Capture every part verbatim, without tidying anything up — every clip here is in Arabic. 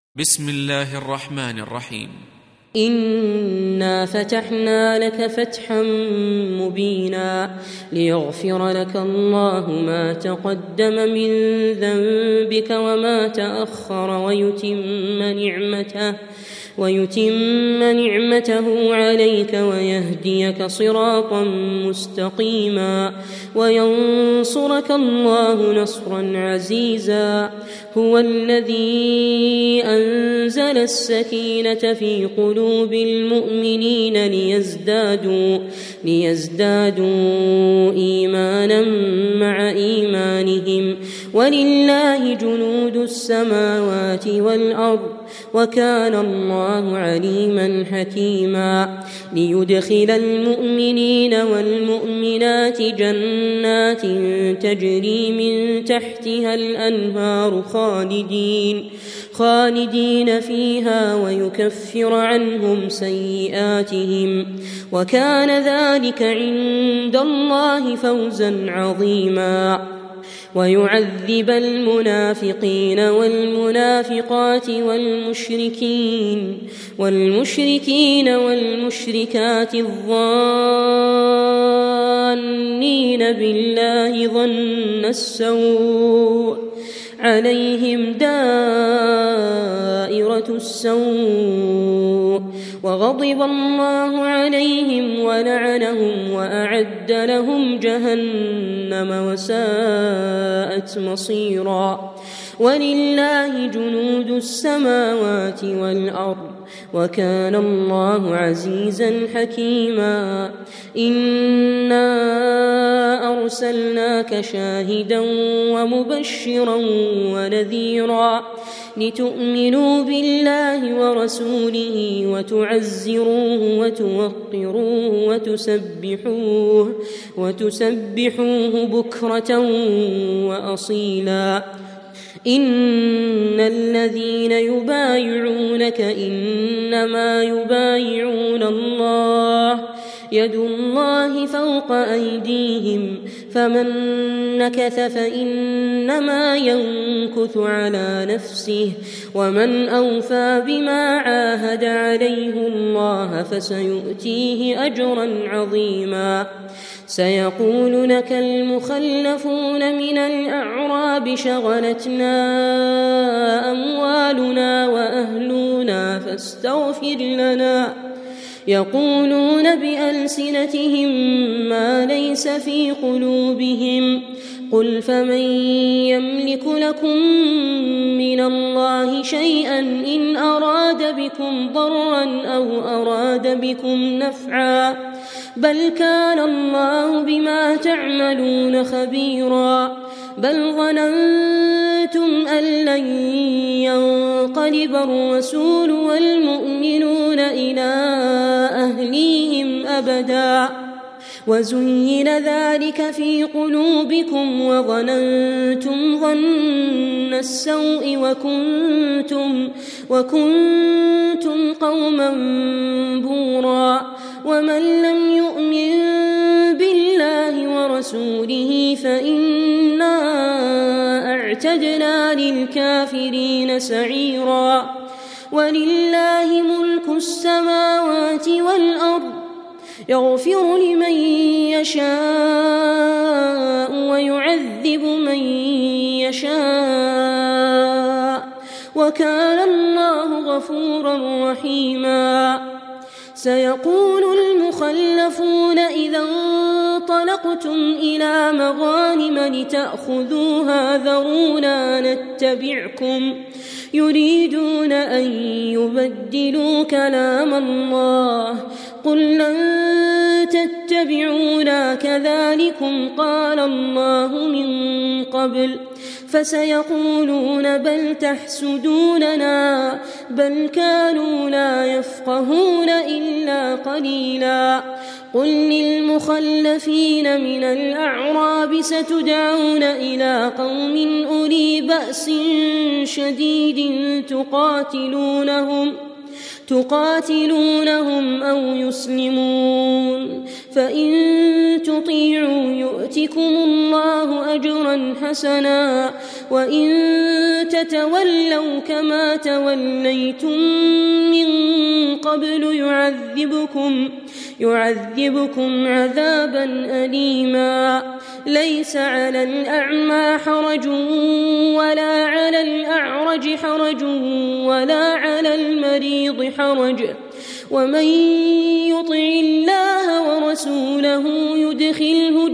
بسم الله الرحمن الرحيم. إنا فتحنا لك فتحا مبينا ليغفر لك الله ما تقدم من ذنبك وما تأخر ويتم نعمته ويتم نعمته عليك ويهديك صراطا مستقيما وينصرك الله نصرا عزيزا. هو الذي أنزل السكينة في قلوب المؤمنين ليزدادوا, ليزدادوا إيمانا مع إيمانهم ولله جنود السماوات والأرض وكان الله عليما حكيما. ليدخل المؤمنين والمؤمنات جنات تجري من تحتها الأنهار خالدين, خالدين فيها ويكفر عنهم سيئاتهم وكان ذلك عند الله فوزا عظيما. ويعذب المنافقين والمنافقات والمشركين والمشركين والمشركات الظانين بالله ظن السوء عليهم دائرة السوء وغضب الله عليهم ولعنهم وأعد لهم جهنم وساءت مصيرا. ولله جنود السماوات والأرض وكان الله عزيزا حكيما. إنا أرسلناك شاهدا ومبشرا ونذيرا لتؤمنوا بالله ورسوله وتعزروه وتوقروه وتسبحوه, وتسبحوه بكرة وأصيلا. إن الذين يبايعونك إنما يبايعون الله يد الله فوق أيديهم فمن نكث فإنما ينكث على نفسه ومن أوفى بما عاهد عليه الله فسيؤتيه أجرا عظيما. سيقول لك المخلفون من الأعراب شغلتنا أموالنا وأهلنا فاستغفر لنا يقولون بألسنتهم ما ليس في قلوبهم قل فمن يملك لكم من الله شيئا إن أراد بكم ضرا أو أراد بكم نفعا بل كان الله بما تعملون خبيرا. بل ظننتم أن لن ينقلب الرسول والمؤمنون إلى أهليهم أبدا وزين ذلك في قلوبكم وظننتم ظن السوء وكنتم, وكنتم قوما بورا. ومن لم يؤمن بالله ورسوله فإنا أعتدنا للكافرين سعيرا. ولله ملك السماوات والأرض يغفر لمن يشاء ويعذب من يشاء وكان الله غفورا رحيما. سيقول المخلفون إذا انطلقتم إلى مغانم لتأخذوها ذرونا نتبعكم يريدون أن يبدلوا كلام الله قل لن تتبعونا كذلكم قال الله من قبل فسيقولون بل تحسدوننا بل كانوا لا يفقهون إلا قليلا. قل للمخلفين من الأعراب ستدعون إلى قوم أولي بأس شديد تقاتلونهم تقاتلونهم أو يسلمون فإن تطيعوا يؤتكم الله أجرا حسنا وإن تتولوا كما توليتم من قبل يعذبكم يعذبكم عذابا أليما ليس على الأعمى حرج ولا على الأعرج حرج ولا على المريض حرج ومن يطع الله ورسوله يدخله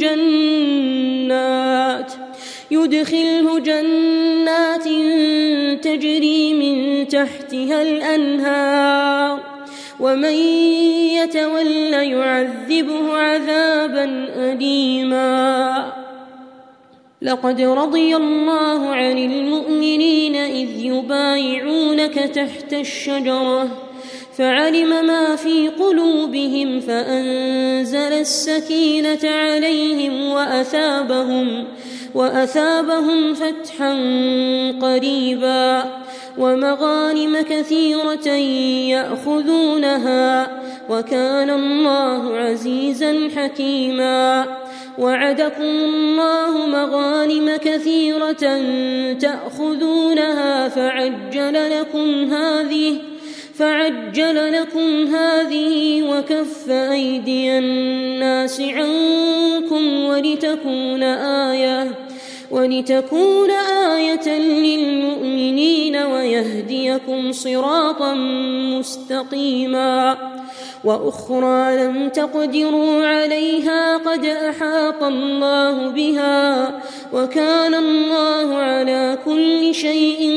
جنات يدخله جنات تجري من تحتها الأنهار ومن يتول يعذبه عذابا أليما لقد رضي الله عن المؤمنين إذ يبايعونك تحت الشجرة فعلم ما في قلوبهم فأنزل السكينة عليهم وأثابهم وأثابهم فتحا قريبا ومغانم كثيرة يأخذونها وكان الله عزيزا حكيما وعدكم الله مغانم كثيرة تأخذونها فعجل لكم هذه فعجل لكم هذه وكف أيدي الناس عنكم ولتكون آية ولتكون آية للمؤمنين ويهديكم صراطا مستقيما وأخرى لم تقدروا عليها قد أحاط الله بها وكان الله على كل شيء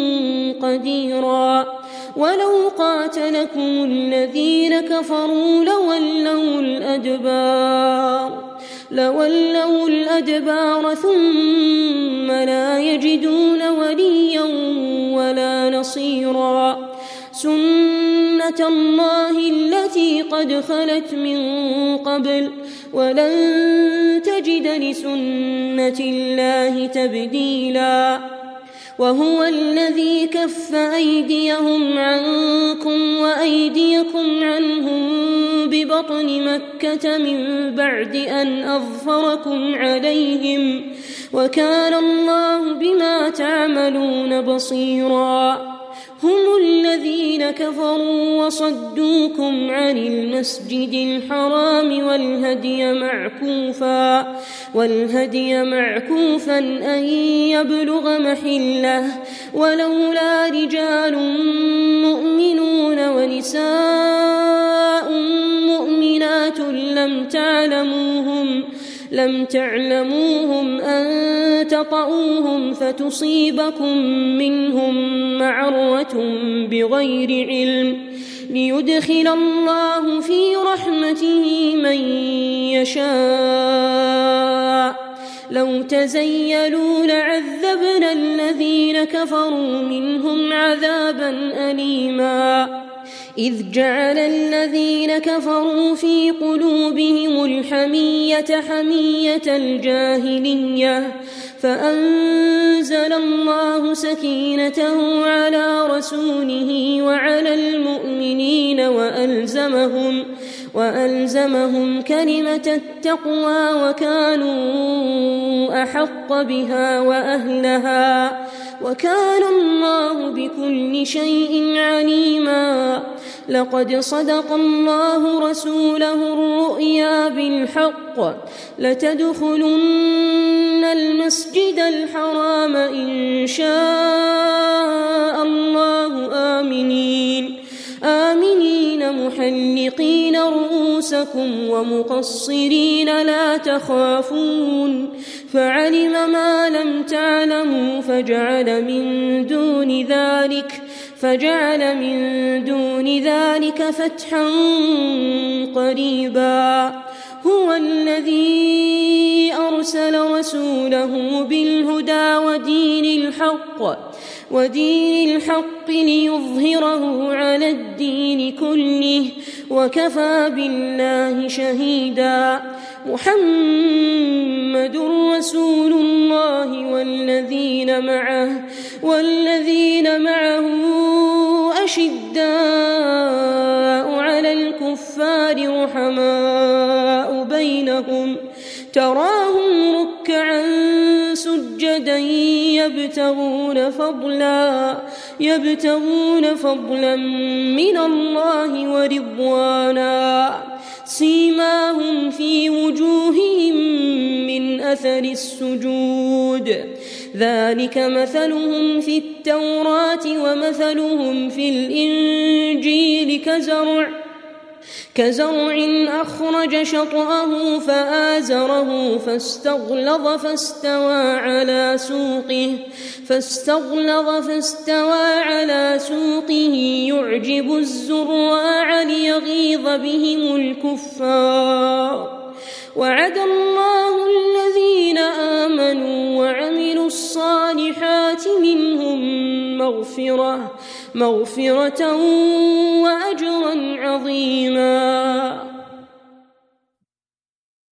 قديرا ولو قاتلكم الذين كفروا لولوا الأدبار لولوا الأدبار ثم لا يجدون وليا ولا نصيرا سنة الله التي قد خلت من قبل ولن تجد لسنة الله تبديلا وهو الذي كف أيديهم عنكم وأيديكم عنهم ببطن مكة من بعد أن أظفركم عليهم وكان الله بما تعملون بصيرا هم الذين كفروا وصدوكم عن المسجد الحرام والهدي معكوفا والهدي معكوفا أن يبلغ محله ولولا رجال مؤمنون ونساء مؤمنات لم تعلموهم لم تعلموهم أن تطؤوهم فتصيبكم منهم معرة بغير علم ليدخل الله في رحمته من يشاء لو تزيلوا لعذبنا الذين كفروا منهم عذابا أليما إذ جعل الذين كفروا في قلوبهم الحمية حمية الجاهلية فأنزل الله سكينته على رسوله وعلى المؤمنين وألزمهم وألزمهم كلمة التقوى وكانوا أحق بها وأهلها وكان الله بكل شيء عليما لقد صدق الله رسوله الرؤيا بالحق لتدخلن المسجد الحرام إن شاء الله آمنين آمنين محلقين رؤوسكم ومقصرين لا تخافون فعلم ما لم تعلموا فجعل من دون ذلك فجعل من دون ذلك فتحا قريبا هو الذي أرسل رسوله بالهدى ودين الحق ودين الحق ليظهره على الدين كله وكفى بالله شهيدا محمد رسول الله والذين معه والذين معه أشداء على الكفار رحماء بينهم تراهم ركعا سجدا سجدا يبتغون فضلا يبتغون فضلا من الله ورضوانا سيماهم في وجوههم من أثر السجود ذلك مثلهم في التوراة ومثلهم في الإنجيل كزرع كزرع أخرج شطأه فآزره فاستغلظ فاستوى على سوقه فاستغلظ فاستوى على سوقه يعجب الزراع ليغيظ بهم الكفار وعد الله الذين آمنوا وعملوا الصالحات منهم مغفرة مغفرة وأجرا عظيما.